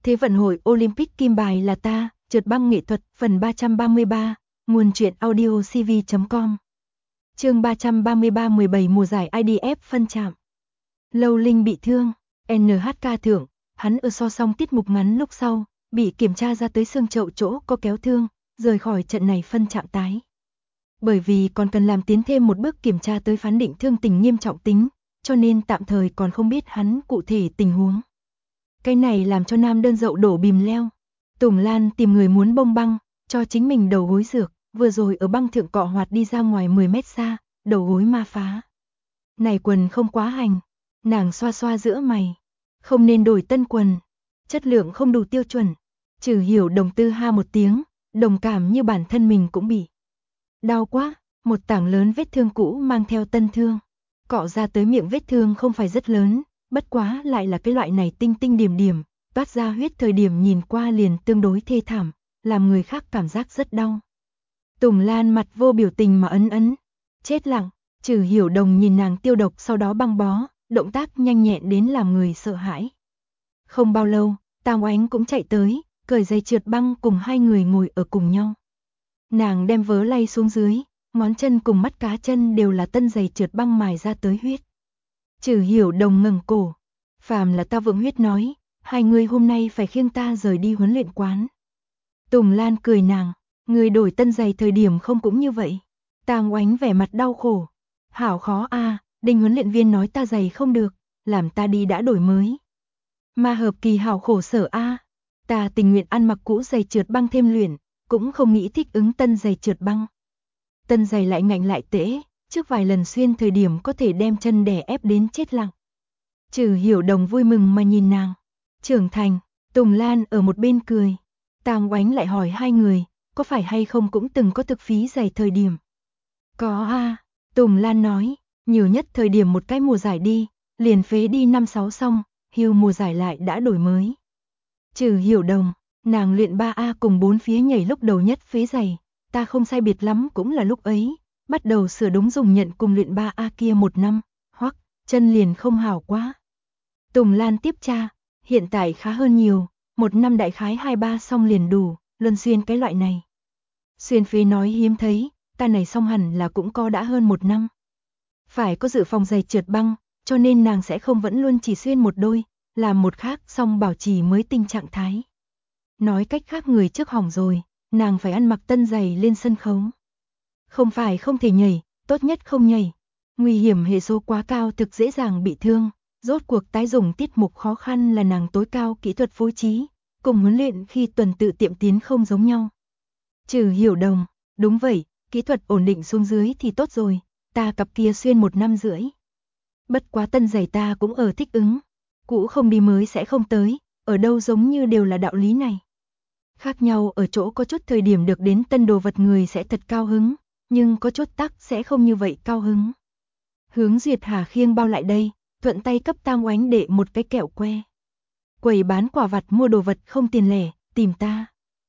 Thế vận hội Olympic kim bài là ta, trượt băng nghệ thuật, phần 333, nguồn truyện audio cv.com. Chương 333 17 mùa giải IDF phân trạm. Lâu Linh bị thương, NHK thưởng, hắn ở so xong tiết mục ngắn lúc sau, bị kiểm tra ra tới xương chậu chỗ có kéo thương, rời khỏi trận này phân trạm tái. Bởi vì còn cần làm tiến thêm một bước kiểm tra tới phán định thương tình nghiêm trọng tính, cho nên tạm thời còn không biết hắn cụ thể tình huống. Cái này làm cho nam đơn dậu đổ bìm leo. Tùng Lan tìm người muốn bông băng, cho chính mình đầu gối dược, vừa rồi ở băng thượng cọ hoạt đi ra ngoài 10 mét xa, đầu gối ma phá. Này quần không quá hành, nàng xoa xoa giữa mày, không nên đổi tân quần, chất lượng không đủ tiêu chuẩn. Trừ Hiểu Đồng tư ha một tiếng, đồng cảm như bản thân mình cũng bị đau quá, một tảng lớn vết thương cũ mang theo tân thương, cọ ra tới miệng vết thương không phải rất lớn, bất quá lại là cái loại này tinh tinh điểm điểm, toát ra huyết thời điểm nhìn qua liền tương đối thê thảm, làm người khác cảm giác rất đau. Tùng Lan mặt vô biểu tình mà ấn, chết lặng. Trừ Hiểu Đồng nhìn nàng tiêu độc sau đó băng bó, động tác nhanh nhẹn đến làm người sợ hãi. Không bao lâu, Tam Oánh cũng chạy tới, cởi giày trượt băng cùng hai người ngồi ở cùng nhau. Nàng đem vớ lay xuống dưới, ngón chân cùng mắt cá chân đều là tân giày trượt băng mài ra tới huyết. Trừ Hiểu Đồng ngẩng cổ, phàm là ta vượng huyết nói, hai người hôm nay phải khiêng ta rời đi huấn luyện quán. Tùng Lan cười nàng, người đổi tân giày thời điểm không cũng như vậy. Tam Oánh vẻ mặt đau khổ, hảo khó a, Đinh huấn luyện viên nói ta giày không được, làm ta đi đã đổi mới. Mà hợp kỳ hảo khổ sở a, ta tình nguyện ăn mặc cũ giày trượt băng thêm luyện, cũng không nghĩ thích ứng tân giày trượt băng. Tân giày lại ngạnh lại tễ, trước vài lần xuyên thời điểm có thể đem chân đè ép đến chết lặng. Trừ Hiểu Đồng vui mừng mà nhìn nàng, trưởng thành. Tùng Lan ở một bên cười. Tam Oánh lại hỏi hai người, có phải hay không cũng từng có thực phí giày thời điểm. Có a, Tùng Lan nói, nhiều nhất thời điểm một cái mùa giải đi, liền phế đi 5-6 xong, hưu mùa giải lại đã đổi mới. Trừ Hiểu Đồng, nàng luyện 3A cùng 4 phía nhảy lúc đầu nhất phế giày, ta không sai biệt lắm cũng là lúc ấy, bắt đầu sửa đúng dùng nhận cùng luyện 3A kia 1 năm, hoặc chân liền không hảo quá. Tùng Lan tiếp tra, hiện tại khá hơn nhiều, 1 năm đại khái 2-3 xong liền đủ, luân xuyên cái loại này. Xuyên phế nói hiếm thấy, ta này xong hẳn là cũng có đã hơn 1 năm. Phải có dự phòng giày trượt băng, cho nên nàng sẽ không vẫn luôn chỉ xuyên một đôi, làm một khác xong bảo trì mới tinh trạng thái. Nói cách khác người trước hỏng rồi, nàng phải ăn mặc tân giày lên sân khấu. Không phải không thể nhảy, tốt nhất không nhảy. Nguy hiểm hệ số quá cao thực dễ dàng bị thương, rốt cuộc tái dùng tiết mục khó khăn là nàng tối cao kỹ thuật phối trí, cùng huấn luyện khi tuần tự tiệm tiến không giống nhau. Trừ Hiểu Đồng, đúng vậy, kỹ thuật ổn định xuống dưới thì tốt rồi, ta cặp kia xuyên 1 năm rưỡi. Bất quá tân giày ta cũng ở thích ứng, cũ không đi mới sẽ không tới, ở đâu giống như đều là đạo lý này. Khác nhau ở chỗ có chút thời điểm được đến tân đồ vật người sẽ thật cao hứng, nhưng có chút tắc sẽ không như vậy cao hứng. Hướng Duyệt Hà khiêng bao lại đây, thuận tay cấp Tam Oánh đệ một cái kẹo que. Quầy bán quả vặt mua đồ vật không tiền lẻ, tìm ta.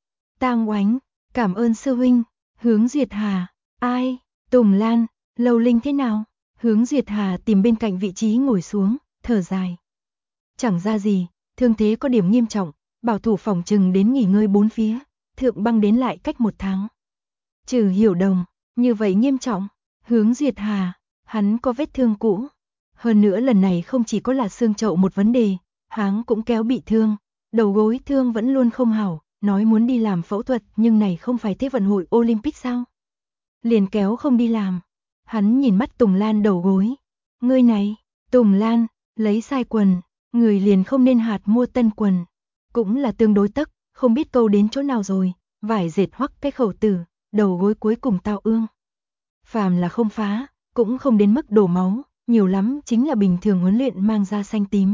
Tam Oánh, cảm ơn sư huynh. Hướng Duyệt Hà, ai? Tùng Lan, Lâu Linh thế nào? Hướng Duyệt Hà tìm bên cạnh vị trí ngồi xuống, thở dài. Chẳng ra gì, thương thế có điểm nghiêm trọng, bảo thủ phòng trừng đến nghỉ ngơi 4 phía, thượng băng đến lại cách 1 tháng. Trừ Hiểu Đồng, như vậy nghiêm trọng. Hướng Duyệt Hà, hắn có vết thương cũ. Hơn nữa lần này không chỉ có là xương chậu một vấn đề, hắn cũng kéo bị thương, đầu gối thương vẫn luôn không hảo, nói muốn đi làm phẫu thuật nhưng này không phải thế vận hội Olympic sao? Liền kéo không đi làm. Hắn nhìn mắt Tùng Lan đầu gối. Ngươi này, Tùng Lan, lấy sai quần, người liền không nên hạt mua tân quần. Cũng là tương đối tấc, không biết câu đến chỗ nào rồi, vải dệt hoắc cái khẩu tử, đầu gối cuối cùng tao ương. Phàm là không phá, cũng không đến mức đổ máu, nhiều lắm chính là bình thường huấn luyện mang ra xanh tím.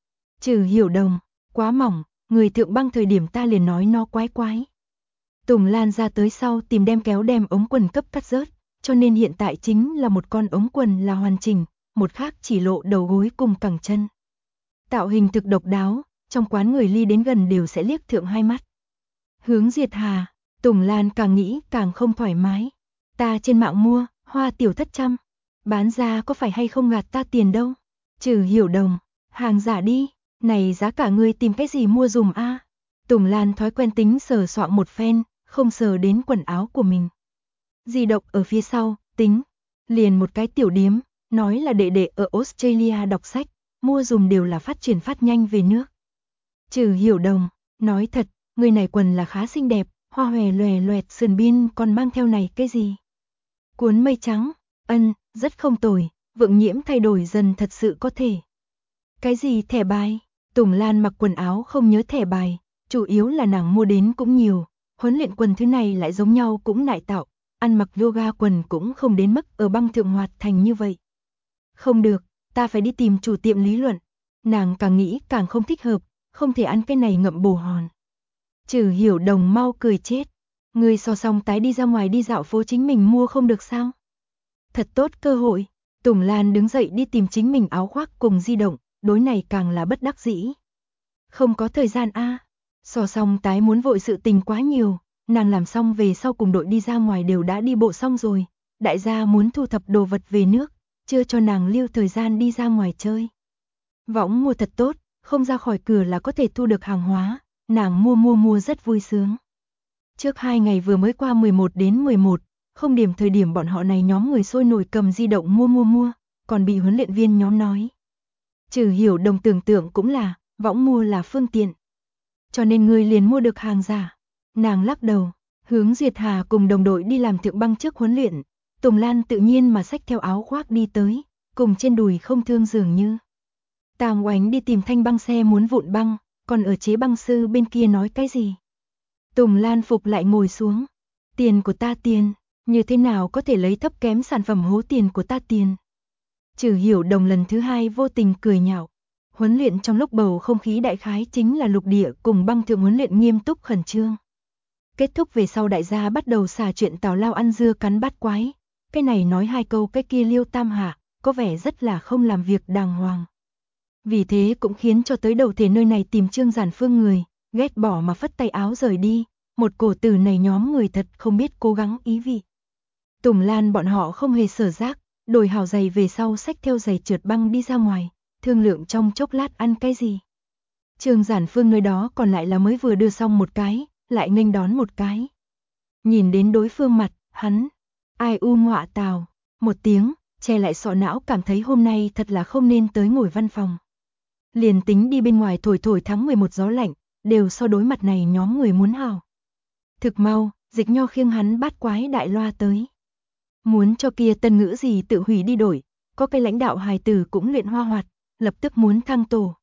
Trừ Hiểu Đồng, quá mỏng, người thượng băng thời điểm ta liền nói nó quái quái. Tùng Lan ra tới sau tìm đem kéo đem ống quần cấp cắt rớt, cho nên hiện tại chính là một con ống quần là hoàn chỉnh, một khác chỉ lộ đầu gối cùng cẳng chân. Tạo hình thực độc đáo, trong quán người ly đến gần đều sẽ liếc thượng hai mắt. Hướng Duyệt Hà, Tùng Lan càng nghĩ càng không thoải mái. Ta trên mạng mua, hoa tiểu thất trăm, bán ra có phải hay không gạt ta tiền đâu. Trừ Hiểu Đồng, hàng giả đi, này giá cả ngươi tìm cái gì mua dùm a? Tùng Lan thói quen tính sờ soạng một phen, không sờ đến quần áo của mình. Di động ở phía sau, tính. Liền một cái tiểu điếm, nói là đệ đệ ở Australia đọc sách, mua dùm đều là phát triển phát nhanh về nước. Trừ Hiểu Đồng, nói thật, người này quần là khá xinh đẹp, hoa hòe lòe loẹt sườn biên còn mang theo này cái gì? Cuốn mây trắng, rất không tồi, Vượng Nhiễm thay đổi dần thật sự có thể. Cái gì thẻ bài? Tùng Lan mặc quần áo không nhớ thẻ bài, chủ yếu là nàng mua đến cũng nhiều, huấn luyện quần thứ này lại giống nhau cũng nại tạo, ăn mặc yoga quần cũng không đến mức ở băng thượng hoạt thành như vậy. Không được, ta phải đi tìm chủ tiệm lý luận. Nàng càng nghĩ càng không thích hợp, không thể ăn cái này ngậm bồ hòn. Trừ Hiểu Đồng mau cười chết. Người so xong tái đi ra ngoài đi dạo phố chính mình mua không được sao? Thật tốt cơ hội. Tùng Lan đứng dậy đi tìm chính mình áo khoác cùng di động, đối này càng là bất đắc dĩ. Không có thời gian a. So xong tái muốn vội sự tình quá nhiều, nàng làm xong về sau cùng đội đi ra ngoài đều đã đi bộ xong rồi, đại gia muốn thu thập đồ vật về nước, chưa cho nàng lưu thời gian đi ra ngoài chơi. Võng mua thật tốt, không ra khỏi cửa là có thể thu được hàng hóa, nàng mua rất vui sướng. Trước 2 ngày vừa mới qua 11 đến 11, không điểm thời điểm bọn họ này nhóm người sôi nổi cầm di động mua, còn bị huấn luyện viên nhóm nói. Trừ Hiểu Đồng tưởng tượng cũng là, võng mua là phương tiện. Cho nên người liền mua được hàng giả. Nàng lắc đầu, hướng Duyệt Hà cùng đồng đội đi làm thượng băng trước huấn luyện. Tùng Lan tự nhiên mà xách theo áo khoác đi tới, cùng trên đùi không thương dường như. Tam Oánh đi tìm thanh băng xe muốn vụn băng, còn ở chế băng sư bên kia nói cái gì. Tùng Lan phục lại ngồi xuống. Tiền của ta tiền, như thế nào có thể lấy thấp kém sản phẩm hố tiền của ta tiền. Trừ Hiểu Đồng lần thứ 2 vô tình cười nhạo. Huấn luyện trong lúc bầu không khí đại khái chính là lục địa cùng băng thượng huấn luyện nghiêm túc khẩn trương. Kết thúc về sau đại gia bắt đầu xả chuyện tào lao ăn dưa cắn bát quái. Cái này nói 2 câu cái kia liêu tam hạ, có vẻ rất là không làm việc đàng hoàng. Vì thế cũng khiến cho tới đầu thể nơi này tìm Trương Giản Phương người, ghét bỏ mà phất tay áo rời đi, một cổ tử này nhóm người thật không biết cố gắng ý vị. Tùng Lan bọn họ không hề sở giác, đổi hào giày về sau xách theo giày trượt băng đi ra ngoài, thương lượng trong chốc lát ăn cái gì. Trương Giản Phương nơi đó còn lại là mới vừa đưa xong một cái, lại nghênh đón một cái. Nhìn đến đối phương mặt, hắn, ai u ngọa tào, một tiếng, che lại sọ não cảm thấy hôm nay thật là không nên tới ngồi văn phòng. Liền tính đi bên ngoài thổi tháng 11 gió lạnh, đều so đối mặt này nhóm người muốn hào. Thực mau, Dịch Nho khiêng hắn bát quái đại loa tới. Muốn cho kia tân ngữ gì tự hủy đi đổi, có cái lãnh đạo hài tử cũng luyện hoa hoạt, lập tức muốn thăng tổ.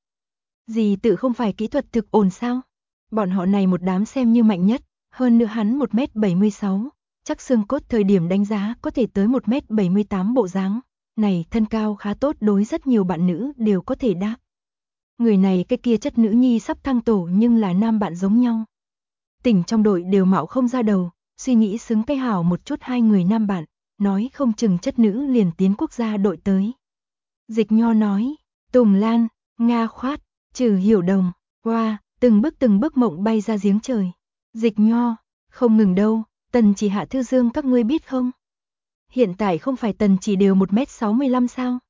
Gì tự không phải kỹ thuật thực ổn sao? Bọn họ này một đám xem như mạnh nhất, hơn nữa hắn 1m76, chắc xương cốt thời điểm đánh giá có thể tới 1m78 bộ dáng, này thân cao khá tốt đối rất nhiều bạn nữ đều có thể đáp. Người này cái kia chất nữ nhi sắp thăng tổ nhưng là nam bạn giống nhau. Tỉnh trong đội đều mạo không ra đầu, suy nghĩ xứng cái hảo một chút 2 người nam bạn, nói không chừng chất nữ liền tiến quốc gia đội tới. Dịch Nho nói, Tùng Lan, Nga khoát, Trừ Hiểu Đồng, hoa, từng bước mộng bay ra giếng trời. Dịch Nho, không ngừng đâu, Tần Chỉ Hạ Thư Dương các ngươi biết không? Hiện tại không phải Tần Chỉ đều 1m65 sao?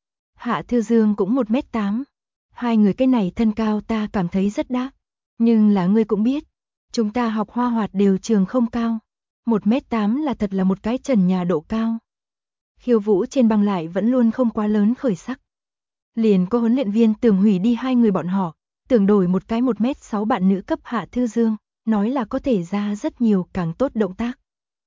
Hạ Thư Dương cũng 1m8. 2 người cái này thân cao ta cảm thấy rất đáp. Nhưng là ngươi cũng biết, chúng ta học hoa hoạt đều trường không cao. 1m8 là thật là một cái trần nhà độ cao. Khiêu vũ trên băng lại vẫn luôn không quá lớn khởi sắc. Liền có huấn luyện viên tưởng hủy đi 2 người bọn họ, tưởng đổi một cái 1m6 bạn nữ cấp Hạ Thư Dương, nói là có thể ra rất nhiều càng tốt động tác.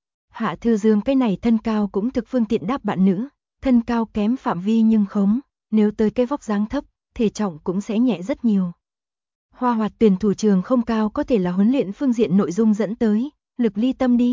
Hạ Thư Dương cái này thân cao cũng thực phương tiện đáp bạn nữ, thân cao kém phạm vi nhưng khống, nếu tới cái vóc dáng thấp, thể trọng cũng sẽ nhẹ rất nhiều. Hoa hoạt tuyển thủ trường không cao có thể là huấn luyện phương diện nội dung dẫn tới, lực ly tâm đi.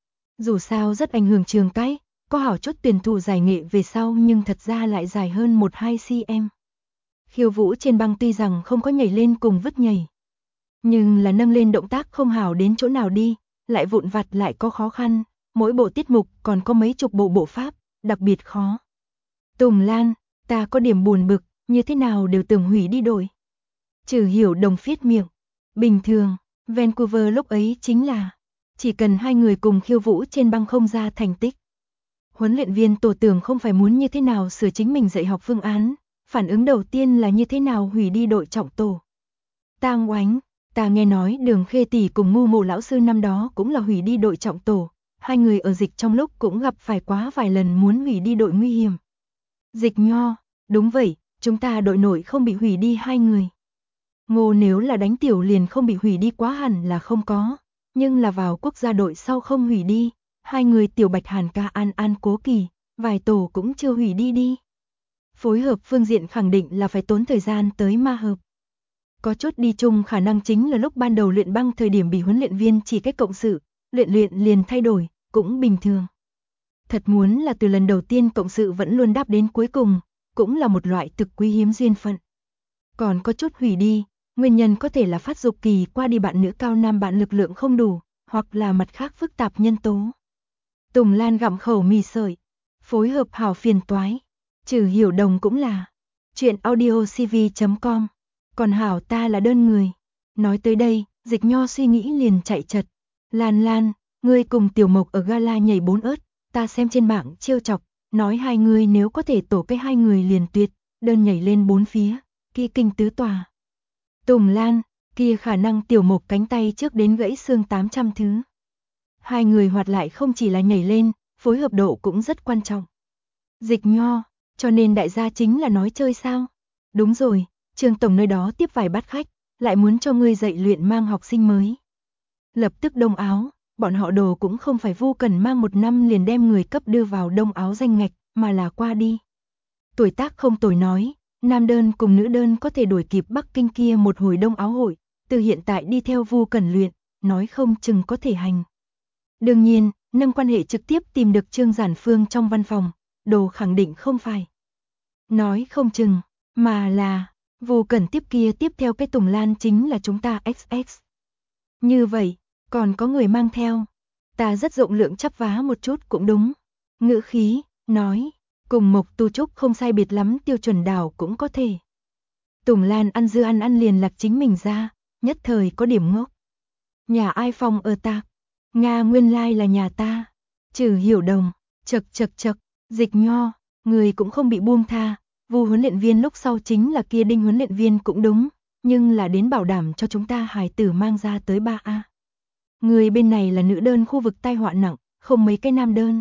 Dù sao rất ảnh hưởng trường cái, có hảo chút tuyển thủ giải nghệ về sau nhưng thật ra lại dài hơn 1-2 cm. Khiêu vũ trên băng tuy rằng không có nhảy lên cùng vứt nhảy, nhưng là nâng lên động tác không hảo đến chỗ nào đi, lại vụn vặt lại có khó khăn, mỗi bộ tiết mục còn có mấy chục bộ pháp, đặc biệt khó. Tùng Lan, ta có điểm buồn bực, như thế nào đều tưởng hủy đi đổi. Trừ Hiểu Đồng phiết miệng. Bình thường, Vancouver lúc ấy chính là chỉ cần 2 người cùng khiêu vũ trên băng không ra thành tích. Huấn luyện viên tổ tưởng không phải muốn như thế nào sửa chính mình dạy học phương án, phản ứng đầu tiên là như thế nào hủy đi đội trọng tổ. Tang Oánh, Ta nghe nói Đường Khê tỷ cùng Ngu Mộ lão sư năm đó cũng là hủy đi đội trọng tổ, hai người ở dịch trong lúc cũng gặp phải quá vài lần muốn hủy đi đội nguy hiểm. Dịch Nho, đúng vậy, chúng ta đội nội không bị hủy đi hai người. Ngô nếu là đánh tiểu liền không bị hủy đi quá hẳn là không có, nhưng là vào quốc gia đội sau không hủy đi, hai người Tiểu Bạch Hàn ca An An Cố Kỳ, vài tổ cũng chưa hủy đi đi. Phối hợp phương diện khẳng định là phải tốn thời gian tới ma hợp. Có chút đi chung khả năng chính là lúc ban đầu luyện băng thời điểm bị huấn luyện viên chỉ cách cộng sự, luyện liền thay đổi, cũng bình thường. Thật muốn là từ lần đầu tiên cộng sự vẫn luôn đáp đến cuối cùng, cũng là một loại thực quý hiếm duyên phận. Còn có chút hủy đi, nguyên nhân có thể là phát dục kỳ qua đi bạn nữ cao nam bạn lực lượng không đủ, hoặc là mặt khác phức tạp nhân tố. Tùng Lan gặm khẩu mì sợi, phối hợp hảo phiền toái. Trừ Hiểu Đồng cũng là. Chuyện audiocv.com. Còn hảo ta là đơn người. Nói tới đây, Dịch Nho suy nghĩ liền chạy chật. Lan, ngươi cùng Tiểu Mộc ở gala nhảy 4 ớt, ta xem trên mạng trêu chọc, nói hai người nếu có thể tổ cái hai người liền tuyệt, đơn nhảy lên 4 phía, kia kinh tứ tòa. Tùng Lan, kia khả năng Tiểu Mộc cánh tay trước đến gãy xương 800 thứ. Hai người hoạt lại không chỉ là nhảy lên, phối hợp độ cũng rất quan trọng. Dịch Nho, cho nên đại gia chính là nói chơi sao? Đúng rồi, Trương tổng nơi đó tiếp vài bát khách, lại muốn cho ngươi dạy luyện mang học sinh mới. Lập tức đông áo, bọn họ đồ cũng không phải Vu Cần mang 1 năm liền đem người cấp đưa vào đông áo danh ngạch, mà là qua đi. Tuổi tác không tồi nói, nam đơn cùng nữ đơn có thể đuổi kịp Bắc Kinh kia một hồi đông áo hội, từ hiện tại đi theo Vu Cần luyện, nói không chừng có thể hành. Đương nhiên, nâng quan hệ trực tiếp tìm được Trương Giản Phương trong văn phòng, đồ khẳng định không phải. Nói không chừng, mà là, Vu Cần tiếp kia tiếp theo cái Tùng Lan chính là chúng ta XX. Như vậy, còn có người mang theo. Ta rất rộng lượng chắp vá một chút cũng đúng. Ngữ khí, nói, cùng Mộc Tu Trúc không sai biệt lắm tiêu chuẩn đảo cũng có thể. Tùng Lan ăn dưa ăn liền lạc chính mình ra, nhất thời có điểm ngốc. Nhà ai phòng ở tạc? Nga nguyên lai là nhà ta. Trừ Hiểu Đồng, chật, Dịch Nho, người cũng không bị buông tha. Vu huấn luyện viên lúc sau chính là kia Đinh huấn luyện viên cũng đúng, nhưng là đến bảo đảm cho chúng ta hài tử mang ra tới 3A. Người bên này là nữ đơn khu vực tai họa nặng, không mấy cái nam đơn.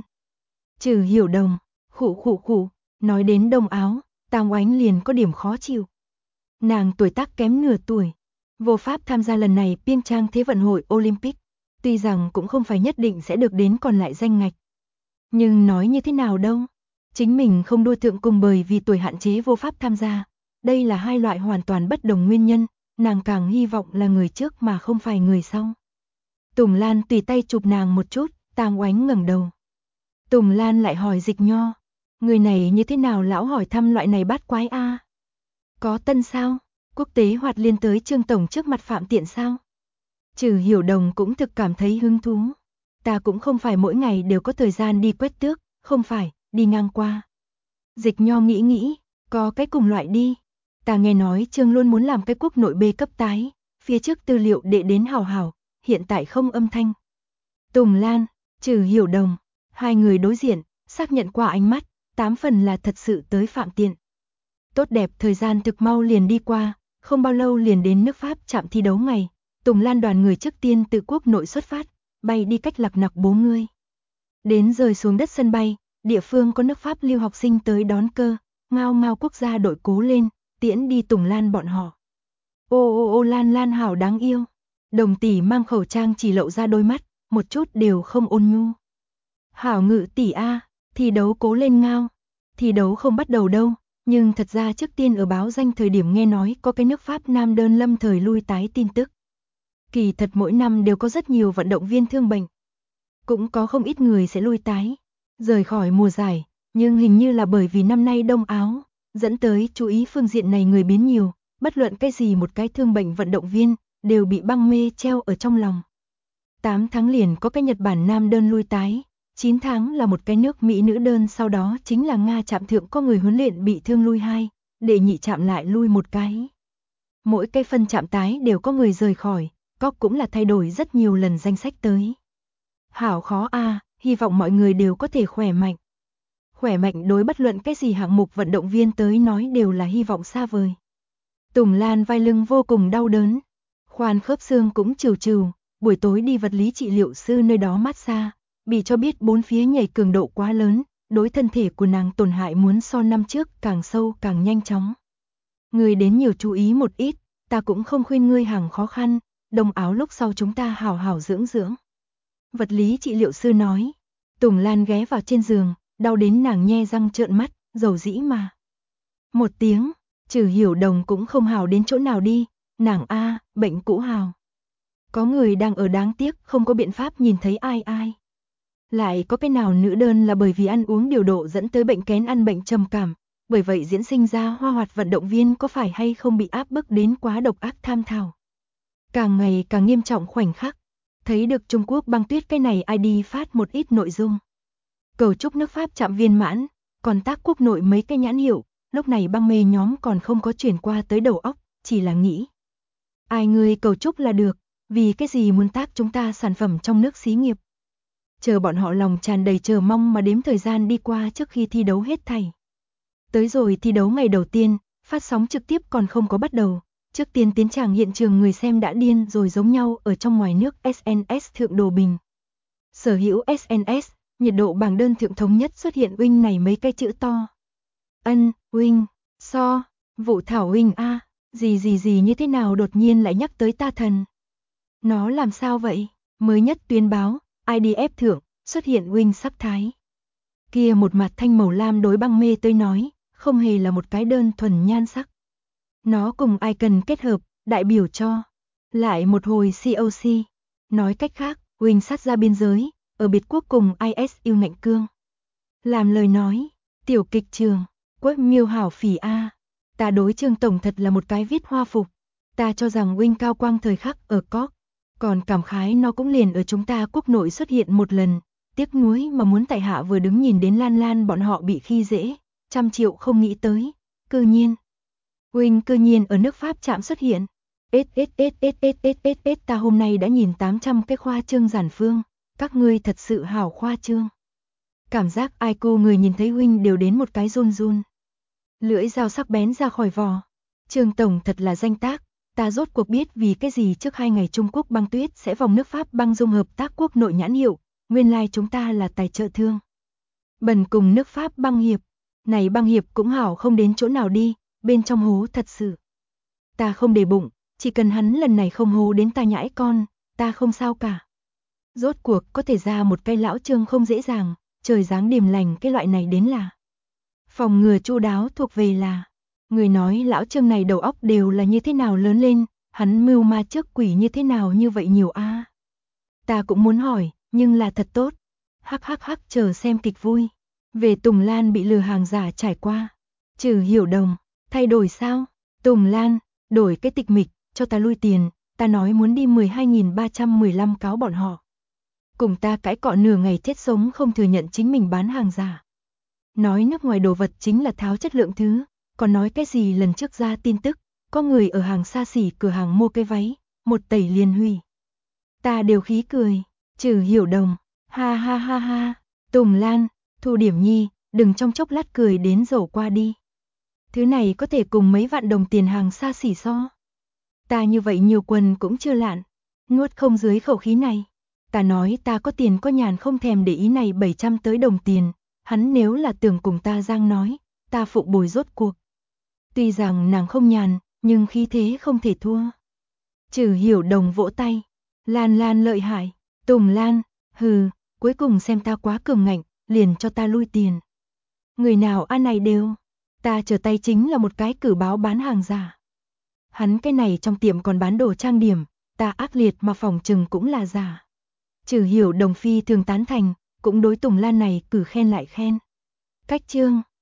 Trừ Hiểu Đồng, khụ, nói đến đông áo, Tam Oánh liền có điểm khó chịu. Nàng tuổi tác kém nửa tuổi, vô pháp tham gia lần này Piêng Trang Thế vận hội Olympic, tuy rằng cũng không phải nhất định sẽ được đến còn lại danh ngạch. Nhưng nói như thế nào đâu, chính mình không đua thượng cùng bởi vì tuổi hạn chế vô pháp tham gia. Đây là hai loại hoàn toàn bất đồng nguyên nhân, nàng càng hy vọng là người trước mà không phải người sau. Tùng Lan tùy tay chụp nàng một chút, Tam Oánh ngẩng đầu. Tùng Lan lại hỏi Dịch Nho, người này như thế nào lão hỏi thăm loại này bát quái a? Có tân sao? Quốc tế hoạt liên tới Trương tổng trước mặt phạm tiện sao? Trừ Hiểu Đồng cũng thực cảm thấy hứng thú. Ta cũng không phải mỗi ngày đều có thời gian đi quét tước, không phải, đi ngang qua. Dịch Nho nghĩ, có cái cùng loại đi. Ta nghe nói Trương luôn muốn làm cái quốc nội B cấp tái, phía trước tư liệu đệ đến hảo, hiện tại không âm thanh. Tùng Lan, Trừ Hiểu Đồng, hai người đối diện, xác nhận qua ánh mắt, 8 phần là thật sự tới phạm tiện. Tốt đẹp thời gian thực mau liền đi qua, không bao lâu liền đến nước Pháp trạm thi đấu ngày. Tùng Lan đoàn người trước tiên từ quốc nội xuất phát, bay đi cách Lạc Nặc 4 người. Đến rời xuống đất sân bay, địa phương có nước Pháp lưu học sinh tới đón cơ, ngao quốc gia đội cố lên, tiễn đi Tùng Lan bọn họ. Ô Lan hảo đáng yêu. Đồng tỷ mang khẩu trang chỉ lộ ra đôi mắt, một chút đều không ôn nhu. Hảo Ngự tỷ a, thi đấu cố lên ngao. Thi đấu không bắt đầu đâu, nhưng thật ra trước tiên ở báo danh thời điểm nghe nói có cái nước Pháp nam đơn lâm thời lui tái tin tức. Kỳ thật mỗi năm đều có rất nhiều vận động viên thương bệnh. Cũng có không ít người sẽ lui tái, rời khỏi mùa giải, nhưng hình như là bởi vì năm nay đông áo, dẫn tới chú ý phương diện này người biến nhiều, bất luận cái gì một cái thương bệnh vận động viên, đều bị băng mê treo ở trong lòng. 8 tháng liền có cái Nhật Bản nam đơn lui tái, 9 tháng là một cái nước Mỹ nữ đơn, sau đó chính là Nga trạm thượng có người huấn luyện bị thương lui 2, đệ nhị trạm lại lui 1 cái. Mỗi cái phân trạm tái đều có người rời khỏi, cóc cũng là thay đổi rất nhiều lần danh sách tới. Hảo khó a, hy vọng mọi người đều có thể khỏe mạnh. Khỏe mạnh đối bất luận cái gì hạng mục vận động viên tới nói đều là hy vọng xa vời. Tùng Lan vai lưng vô cùng đau đớn. Khoan khớp xương cũng trừu trừu, buổi tối đi vật lý trị liệu sư nơi đó massage, bị cho biết bốn phía nhảy cường độ quá lớn, đối thân thể của nàng tổn hại muốn so năm trước càng sâu càng nhanh chóng. Ngươi đến nhiều chú ý một ít, ta cũng không khuyên ngươi hàng khó khăn, đồng áo lúc sau chúng ta hảo hảo dưỡng dưỡng. Vật lý trị liệu sư nói. Tùng Lan ghé vào trên giường, đau đến nàng nhe răng trợn mắt, dầu dĩ mà. Một tiếng, Trừ Hiểu Đồng cũng không hào đến chỗ nào đi, nàng a, bệnh cũ hào. Có người đang ở đáng tiếc không có biện pháp nhìn thấy ai. Lại có cái nào nữ đơn là bởi vì ăn uống điều độ dẫn tới bệnh kén ăn bệnh trầm cảm, bởi vậy diễn sinh ra hoa hoạt vận động viên có phải hay không bị áp bức đến quá độc ác tham thảo. Càng ngày càng nghiêm trọng khoảnh khắc, thấy được Trung Quốc băng tuyết cái này ID phát một ít nội dung. Cầu chúc nước Pháp chạm viên mãn, còn tác quốc nội mấy cái nhãn hiệu, lúc này băng mê nhóm còn không có chuyển qua tới đầu óc, chỉ là nghĩ. Ai người cầu chúc là được, vì cái gì muốn tác chúng ta sản phẩm trong nước xí nghiệp. Chờ bọn họ lòng tràn đầy chờ mong mà đếm thời gian đi qua trước khi thi đấu hết thảy. Tới rồi thi đấu ngày đầu tiên, phát sóng trực tiếp còn không có bắt đầu. Trước tiên tiến tràng hiện trường người xem đã điên rồi giống nhau ở trong ngoài nước SNS thượng đồ bình. Sở hữu SNS, nhiệt độ bảng đơn thượng thống nhất xuất hiện Wing này mấy cái chữ to. Ân, Wing, so, Vũ Thảo Wing a, gì như thế nào đột nhiên lại nhắc tới ta thần. Nó làm sao vậy? Mới nhất tuyên báo, IDF thượng, xuất hiện Wing sắc thái. Kia một mặt thanh màu lam đối băng mê tới nói, không hề là một cái đơn thuần nhan sắc. Nó cùng icon kết hợp, đại biểu cho lại một hồi COC. Nói cách khác, Wing sát ra biên giới, ở biệt quốc cùng IS yêu ngạnh cương. Làm lời nói, tiểu kịch trường, quốc miêu hảo phỉ A. Ta đối Trương Tổng thật là một cái viết hoa phục. Ta cho rằng Wing cao quang thời khắc ở Cork, còn cảm khái nó cũng liền ở chúng ta quốc nội xuất hiện một lần. Tiếc nuối mà muốn tại hạ vừa đứng nhìn đến Lan bọn họ bị khi dễ, 100 triệu không nghĩ tới, Wing cư nhiên ở nước Pháp chạm xuất hiện. Ta hôm nay đã nhìn 800 cái khoa trương giản phương, các ngươi thật sự hảo khoa trương. Cảm giác ai cô người nhìn thấy Wing đều đến một cái run. Lưỡi dao sắc bén ra khỏi vò. Trương Tổng thật là danh tác, ta rốt cuộc biết vì cái gì trước 2 ngày Trung Quốc băng tuyết sẽ vòng nước Pháp băng dung hợp tác quốc nội nhãn hiệu, nguyên lai chúng ta là tài trợ thương. Bần cùng nước Pháp băng hiệp, này băng hiệp cũng hảo không đến chỗ nào đi, bên trong hố thật sự. Ta không để bụng, chỉ cần hắn lần này không hố đến ta nhãi con, ta không sao cả. Rốt cuộc có thể ra một cây lão Trương không dễ dàng, trời dáng điềm lành cái loại này đến là. Phòng ngừa chu đáo thuộc về là, người nói lão Trương này đầu óc đều là như thế nào lớn lên, hắn mưu ma trước quỷ như thế nào như vậy nhiều a. Ta cũng muốn hỏi, nhưng là thật tốt. Hắc chờ xem kịch vui. Về Tùng Lan bị lừa hàng giả trải qua. Trừ Hiểu Đồng, thay đổi sao? Tùng Lan, đổi cái tịch mịch, cho ta lui tiền, ta nói muốn đi 12.315 cáo bọn họ. Cùng ta cãi cọ nửa ngày chết sống không thừa nhận chính mình bán hàng giả. Nói nước ngoài đồ vật chính là tháo chất lượng thứ, còn nói cái gì lần trước ra tin tức, có người ở hàng xa xỉ cửa hàng mua cái váy, một tẩy liền hủy. Ta đều khí cười, Trừ Hiểu Đồng, ha, Tùng Lan, Thu Điểm Nhi, đừng trong chốc lát cười đến dầu qua đi. Thứ này có thể cùng mấy vạn đồng tiền hàng xa xỉ so. Ta như vậy nhiều quần cũng chưa lạn, nuốt không dưới khẩu khí này. Ta nói ta có tiền có nhàn không thèm để ý này 700 tới đồng tiền, hắn nếu là tưởng cùng ta giang nói, ta phụ bồi rốt cuộc. Tuy rằng nàng không nhàn, nhưng khí thế không thể thua. Trừ Hiểu Đồng vỗ tay, Lan lợi hại, Tùng Lan, hừ, cuối cùng xem ta quá cường ngạnh, liền cho ta lui tiền. Người nào ăn này đều, ta trở tay chính là một cái cử báo bán hàng giả. Hắn cái này trong tiệm còn bán đồ trang điểm, ta ác liệt mà phòng trừng cũng là giả. Trừ Hiểu Đồng phi thường tán thành, cũng đối Tùng Lan này cử khen lại khen. Cách chương